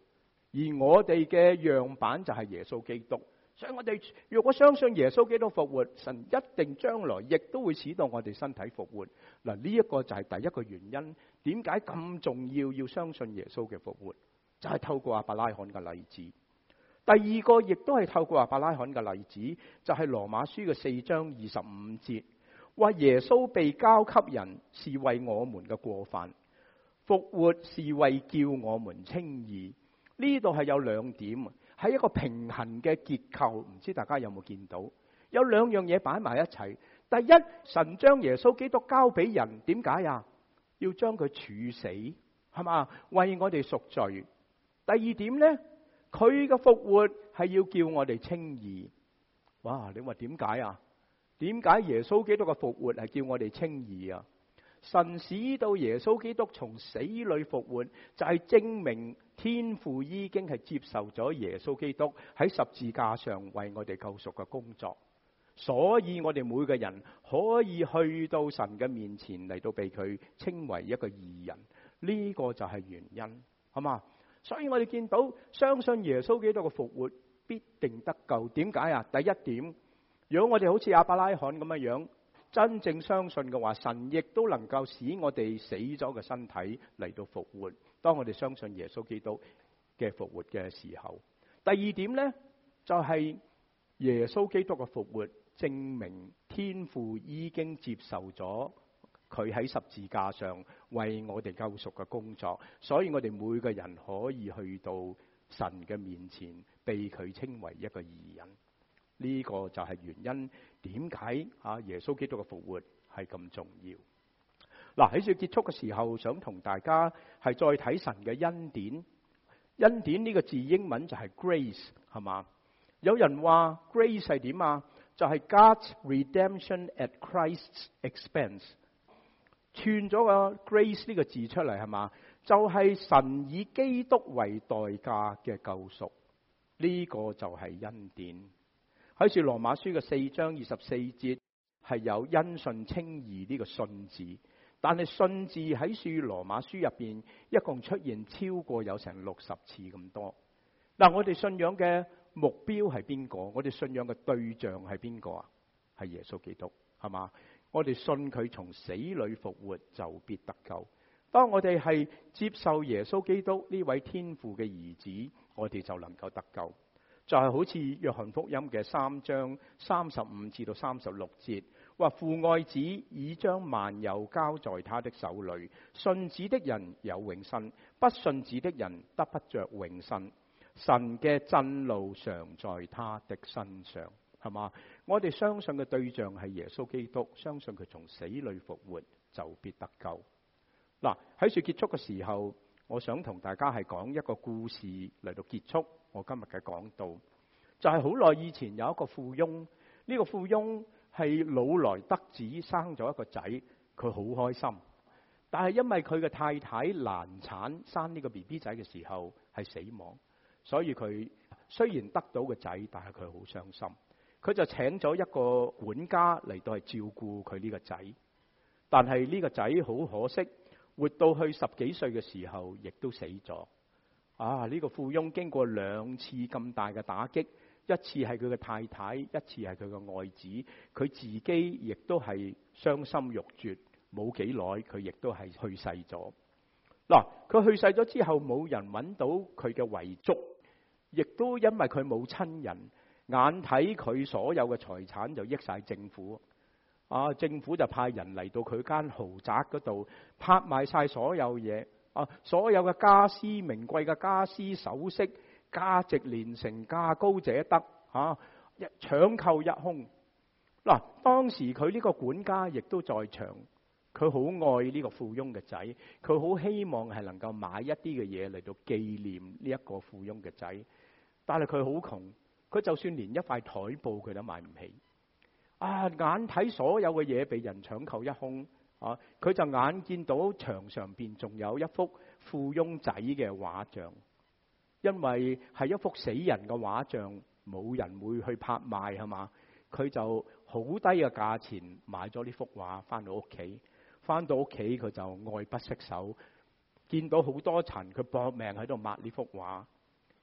而我哋嘅樣板就係耶穌基督。所以我哋如果相信耶穌基督復活，神一定將來亦都會使到我哋身體復活。嗱，呢一個就係第一個原因，點解咁重要要相信耶穌嘅復活，就係透過亞伯拉罕嘅例子。第二個亦都係透過亞伯拉罕嘅例子，就係羅馬書嘅四章二十五節，話耶穌被交給人是為我們嘅過犯，復活是為叫我們稱義。呢度係有兩點，係一個平衡嘅結構，唔知大家有冇見到？有兩樣嘢擺埋一齊。第一，神將耶穌基督交俾人，點解啊？要將佢處死，係嘛？為我哋贖罪。第二點呢，佢嘅復活係要叫我哋稱義。哇！你話點解啊？點解耶穌基督嘅復活係叫我哋稱義啊？神使到耶穌基督從死裏復活，就係證明天父已經係接受咗耶穌基督喺十字架上為我哋救贖嘅工作，所以我哋每個人可以去到神嘅面前嚟到被佢稱為一個義人，呢個就係原因，好嘛？所以我哋見到相信耶穌基督嘅復活必定得救。點解啊？第一點，如果我哋好似亞伯拉罕咁樣樣，真正相信嘅話，神亦都能夠使我哋死咗嘅身體嚟到復活。當我哋相信耶穌基督嘅復活嘅時候，第二點呢，就係耶穌基督嘅復活證明天父已經接受咗佢喺十字架上為我哋救贖嘅工作，所以我哋每個人可以去到神嘅面前，被佢稱為一個義人。呢個就係原因，點解啊耶穌基督嘅復活係咁重要？嗱，喺最結束嘅時候，想同大家係再睇神嘅恩典。恩典呢個字英文就係 grace， 係嘛？有人話 grace 係點啊？就係 God's redemption at Christ's expense。串咗個 grace 呢個字出嚟，係嘛？就係神以基督為代價嘅救贖。呢個就係恩典。喺《羅馬書》嘅四章二十四節係有因信稱義呢個信字，但係信字喺《羅馬書》入邊一共出現超過有成六十次咁多。嗱，我哋信仰嘅目標係邊個？我哋信仰嘅對象係邊個啊？係耶穌基督，係嘛？我哋信佢從死裏復活就必得救。當我哋係接受耶穌基督呢位天父嘅兒子，我哋就能夠得救。就係好似約翰福音嘅三章三十五至到三十六節，話父愛子已將萬有交在他的手裏，信子的人有永生，不信子的人得不着永生。神嘅震怒常在他的身上，係嘛？我哋相信嘅對象係耶穌基督，相信佢從死裏復活就必得救。嗱，喺說結束嘅時候，我想同大家係講一個故事嚟到結束我今日嘅講道。就係好耐以前有一個富翁，呢個富翁係老來得子，生咗一個仔，佢好開心。但係因為佢嘅太太難產，生呢個 B B 仔嘅時候係死亡，所以佢雖然得到個仔，但係佢好傷心。佢就請咗一個管家嚟到係照顧佢呢個仔，但係呢個仔好可惜，活到去十幾歲嘅時候，亦都死咗。啊！呢個富翁經過兩次咁大嘅打擊。一次係佢嘅太太，一次係佢嘅愛子，佢自己亦都係傷心欲絕。冇幾耐，佢亦都係去世咗。嗱，佢去世咗之後，冇人揾到佢嘅遺囑，亦都因為佢冇親人，眼睇佢所有嘅財產就益晒政府。啊，政府就派人嚟到佢間豪宅嗰度拍賣晒所有嘢，啊，所有嘅家私、名貴嘅家私、首飾。價值連城，價高者得，吓一搶購一空。嗱，當時佢呢個管家亦都在場，佢好愛呢個富翁嘅仔，佢好希望係能夠買一啲嘅嘢嚟到紀念呢一個富翁嘅仔，但係佢好窮，佢就算連一塊台布佢都買唔起。啊，眼睇所有嘅嘢被人搶購一空，啊，佢就眼見到牆上邊仲有一幅富翁仔嘅畫像。因為係一幅死人嘅畫像，冇人會去拍賣，係嘛？佢就好低嘅價錢買咗呢幅畫，翻到屋企。翻到屋企佢就愛不釋手，見到好多塵，佢搏命喺度抹呢幅畫。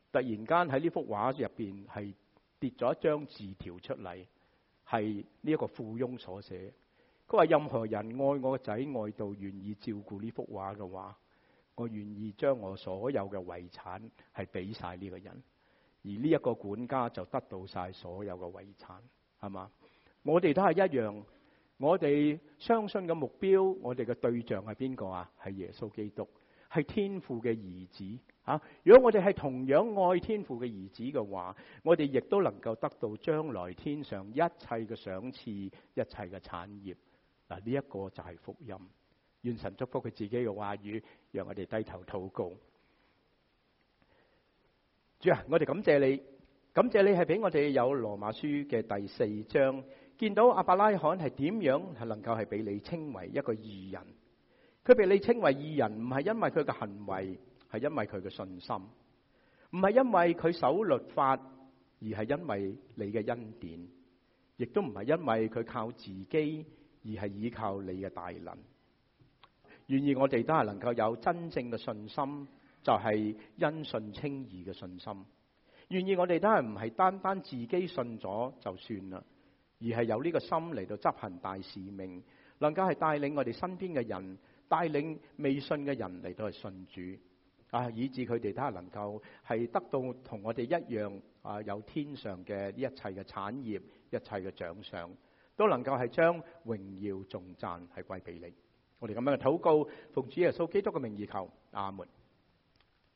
突然間喺呢幅畫入邊係跌咗一張字條出嚟，係呢一個富翁所寫。佢話任何人愛我個仔愛到願意照顧呢幅畫嘅話，我願意將我所有嘅遺產係俾晒呢個人，而呢一個管家就得到晒所有嘅遺產，係嘛？我哋都係一樣，我哋相信嘅目標，我哋嘅對象係邊個啊？係耶穌基督，係天父嘅兒子啊！如果我哋係同樣愛天父嘅兒子嘅話，我哋亦都能夠得到將來天上一切嘅賞賜，一切嘅產業。嗱，呢一個就係福音。願神祝福佢自己嘅話語，讓我哋低頭禱告。主啊，我哋感謝你，感謝你係俾我哋有羅馬書嘅第四章，見到亞伯拉罕係點樣係能夠係俾你稱為一個義人。佢被你稱為義人，唔係因為佢嘅行為，係因為佢嘅信心，唔係因為佢守律法，而係因為你嘅恩典，亦都唔係因為佢靠自己，而係依靠你嘅大能。願意我哋都係能夠有真正嘅信心，就係因信稱義嘅信心。願意我哋都係唔係單單自己信咗就算啦，而係有呢個心嚟到執行大使命，能夠係帶領我哋身邊嘅人，帶領未信嘅人嚟到去信主啊，以致佢哋都係能夠係得到同我哋一樣啊，有天上嘅呢一切嘅產業，一切嘅獎賞，都能夠係將榮耀頌讚係歸俾你。我哋咁樣嘅禱告，奉主耶穌基督嘅名義求，阿門。